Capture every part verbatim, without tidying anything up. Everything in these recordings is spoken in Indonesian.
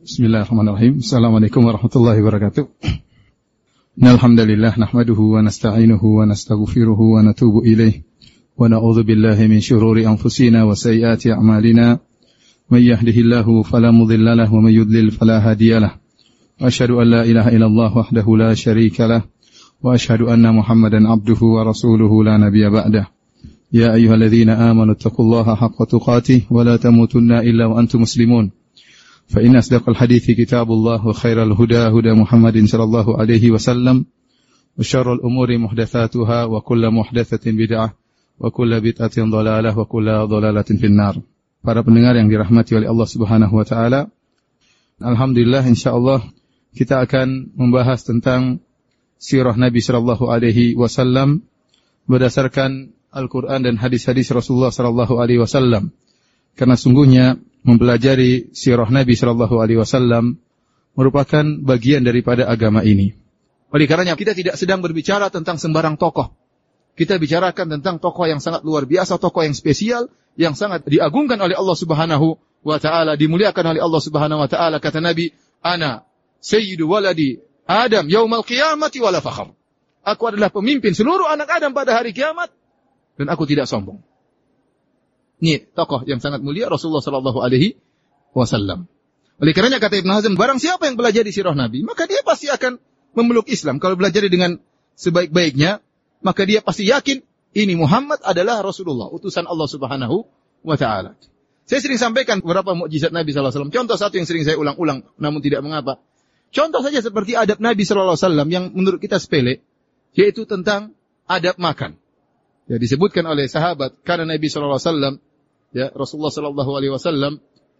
Bismillahirrahmanirrahim. Assalamualaikum warahmatullahi wabarakatuh. Alhamdulillah nahmaduhu wa nasta'inuhu wa nastaghfiruhu wa natubu ilaih wa na'udzu billahi min syururi anfusina wa sayyiati a'malina. May yahdihillahu fala mudilla lahu wa may yudlil fala hadiyalah. Wa asyhadu an la ilaha illallah wahdahu la syarika lah wa asyhadu anna Muhammadan abduhu wa rasuluhu la nabiyya ba'dah. Ya ayyuhalladzina amanu taqullaha haqqa tuqatih wa la tamutunna illa wa antum muslimun. فإن أصدق الحديث كتاب الله وخير الهدى هدى محمد صلى الله عليه وسلم وشر الأمور محدثاتها وكل محدثة بدعة وكل بدعة ضلالة وكل ضلالة في النار. Para pendengar yang dirahmati oleh Allah Subhanahu wa taala, alhamdulillah insyaallah kita akan membahas tentang sirah Nabi sallallahu alaihi wasallam berdasarkan Al-Qur'an dan hadis-hadis Rasulullah sallallahu alaihi wasallam. Karena sungguhnya mempelajari sirah Nabi sallallahu alaihi wasallam merupakan bagian daripada agama ini. Oleh karenanya kita tidak sedang berbicara tentang sembarang tokoh. Kita bicarakan tentang tokoh yang sangat luar biasa, tokoh yang spesial, yang sangat diagungkan oleh Allah Subhanahu wa taala, dimuliakan oleh Allah Subhanahu wa taala. Kata Nabi, "Ana sayyidu waladi Adam yaumal qiyamati wala fakhr." Aku adalah pemimpin seluruh anak Adam pada hari kiamat dan aku tidak sombong. Ini tokoh yang sangat mulia Rasulullah sallallahu alaihi wasallam. Oleh karenanya kata Ibnu Hazm, barang siapa yang belajar di sirah Nabi, maka dia pasti akan memeluk Islam. Kalau belajar dengan sebaik-baiknya, maka dia pasti yakin ini Muhammad adalah Rasulullah, utusan Allah Subhanahu wa taala. Saya sering sampaikan beberapa mukjizat Nabi sallallahu alaihi wasallam. Contoh satu yang sering saya ulang-ulang namun tidak mengapa. Contoh saja seperti adab Nabi sallallahu alaihi wasallam yang menurut kita sepele, yaitu tentang adab makan. Ya, disebutkan oleh sahabat karena Nabi sallallahu alaihi wasallam, ya, Rasulullah sallallahu alaihi wasallam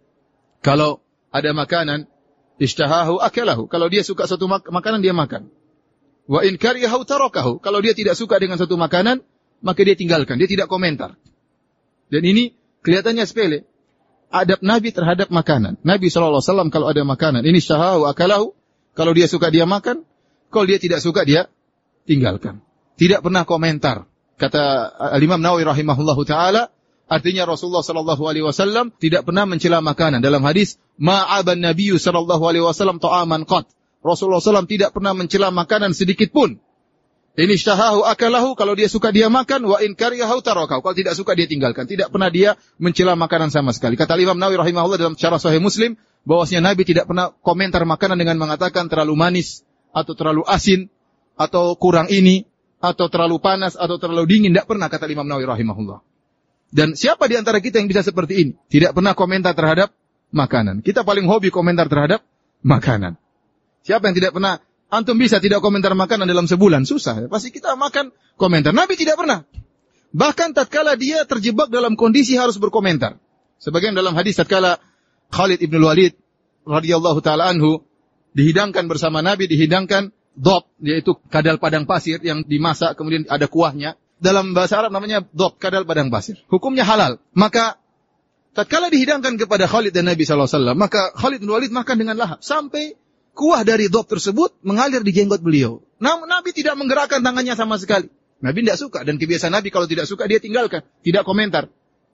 kalau ada makanan ishtahahu akalahu, kalau dia suka satu mak- makanan dia makan. Wa in karihahu tarakahu, kalau dia tidak suka dengan satu makanan maka dia tinggalkan, dia tidak komentar. Dan ini kelihatannya sepele. Adab Nabi terhadap makanan. Nabi sallallahu alaihi wasallam kalau ada makanan ini ishtahahu akalahu, kalau dia suka dia makan, kalau dia tidak suka dia tinggalkan. Tidak pernah komentar. Kata Al-Imam Nawawi rahimahullahu taala, artinya Rasulullah sallallahu alaihi wasallam tidak pernah mencela makanan. Dalam hadis, ma'aban nabiyyu sallallahu alaihi wasallam ta'aman qat. Rasulullah sallallahu alaihi wasallam tidak pernah mencela makanan sedikit pun. Ini ishtahahu akalahu, kalau dia suka dia makan, wa in karihahu tarakahu, kalau tidak suka dia tinggalkan. Tidak pernah dia mencela makanan sama sekali. Kata Imam Nawawi rahimahullah dalam syarah Sahih Muslim, bahwasanya Nabi tidak pernah komentar makanan dengan mengatakan terlalu manis atau terlalu asin atau kurang ini atau terlalu panas atau terlalu dingin. Tidak pernah, kata Imam Nawawi rahimahullah. Dan siapa di antara kita yang bisa seperti ini? Tidak pernah komentar terhadap makanan. Kita paling hobi komentar terhadap makanan. Siapa yang tidak pernah? Antum bisa tidak komentar makanan dalam sebulan? Susah. Pasti kita makan komentar. Nabi tidak pernah. Bahkan tatkala dia terjebak dalam kondisi harus berkomentar. Sebagian dalam hadis tatkala Khalid ibn Walid radhiyallahu taala anhu dihidangkan bersama Nabi, dihidangkan dob, yaitu kadal padang pasir yang dimasak kemudian ada kuahnya. Dalam bahasa Arab namanya dob, kadal padang pasir. Hukumnya halal. Maka tatkala dihidangkan kepada Khalid dan Nabi sallallahu alaihi wasallam, maka Khalid bin Walid makan dengan lahap sampai kuah dari dob tersebut mengalir di jenggot beliau. Namun Nabi tidak menggerakkan tangannya sama sekali. Nabi tidak suka, dan kebiasaan Nabi kalau tidak suka dia tinggalkan, tidak komentar.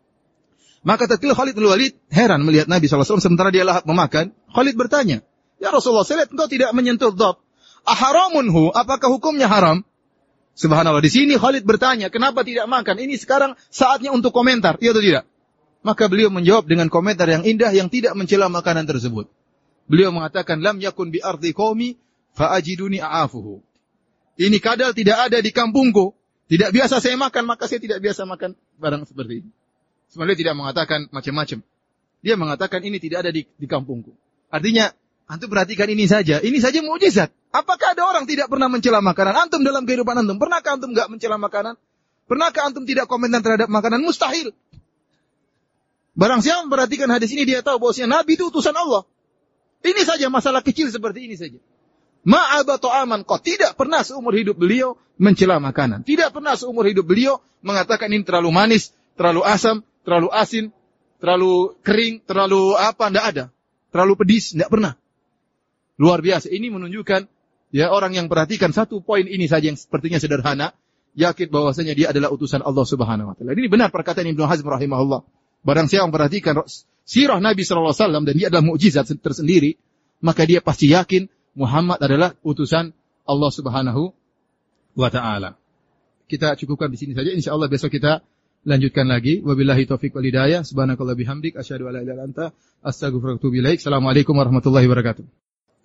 Maka tatkala Khalid bin Walid heran melihat Nabi sallallahu alaihi wasallam sementara dia lahap memakan, Khalid bertanya, "Ya Rasulullah, saya lihat engkau tidak menyentuh dob. Aharamunhu, apakah hukumnya haram?" Subhanallah, di sini Khalid bertanya, kenapa tidak makan? Ini sekarang saatnya untuk komentar, iya atau tidak? Maka beliau menjawab dengan komentar yang indah yang tidak mencela makanan tersebut. Beliau mengatakan, lam yakun bi ardi qaumi fa ajiduni a'afuhu. Ini kadal tidak ada di kampungku, tidak biasa saya makan, maka saya tidak biasa makan barang seperti ini. Sebenarnya tidak mengatakan macam-macam. Dia mengatakan ini tidak ada di, di kampungku. Artinya, antum perhatikan ini saja. Ini saja mukjizat. Apakah ada orang tidak pernah mencela makanan? Antum dalam kehidupan antum, pernahkah antum enggak mencela makanan? Pernahkah antum tidak komentar terhadap makanan? Mustahil. Barang siapa memperhatikan hadis ini, dia tahu bahwasanya Nabi itu utusan Allah. Ini saja masalah kecil seperti ini saja. Ma'aba ta'aman qat, tidak pernah seumur hidup beliau mencela makanan. Tidak pernah seumur hidup beliau mengatakan ini terlalu manis, terlalu asam, terlalu asin, terlalu kering, terlalu apa, enggak ada. Terlalu pedis, enggak pernah. Luar biasa. Ini menunjukkan ya orang yang perhatikan satu poin ini saja yang sepertinya sederhana, yakin bahwasanya dia adalah utusan Allah Subhanahu wa taala. Ini benar perkataan Ibnu Hazm rahimahullah. Barang siapa memperhatikan sirah Nabi sallallahu alaihi wasallam dan dia adalah mukjizat tersendiri, maka dia pasti yakin Muhammad adalah utusan Allah Subhanahu wa taala. Kita cukupkan di sini saja. Insyaallah besok kita lanjutkan lagi. Wabillahi taufiq wal hidayah. Subhanakallah bihamdik asyhadu an la ilaha illa anta astaghfiruka wa atubu ilaik. Assalamualaikum warahmatullahi wabarakatuh.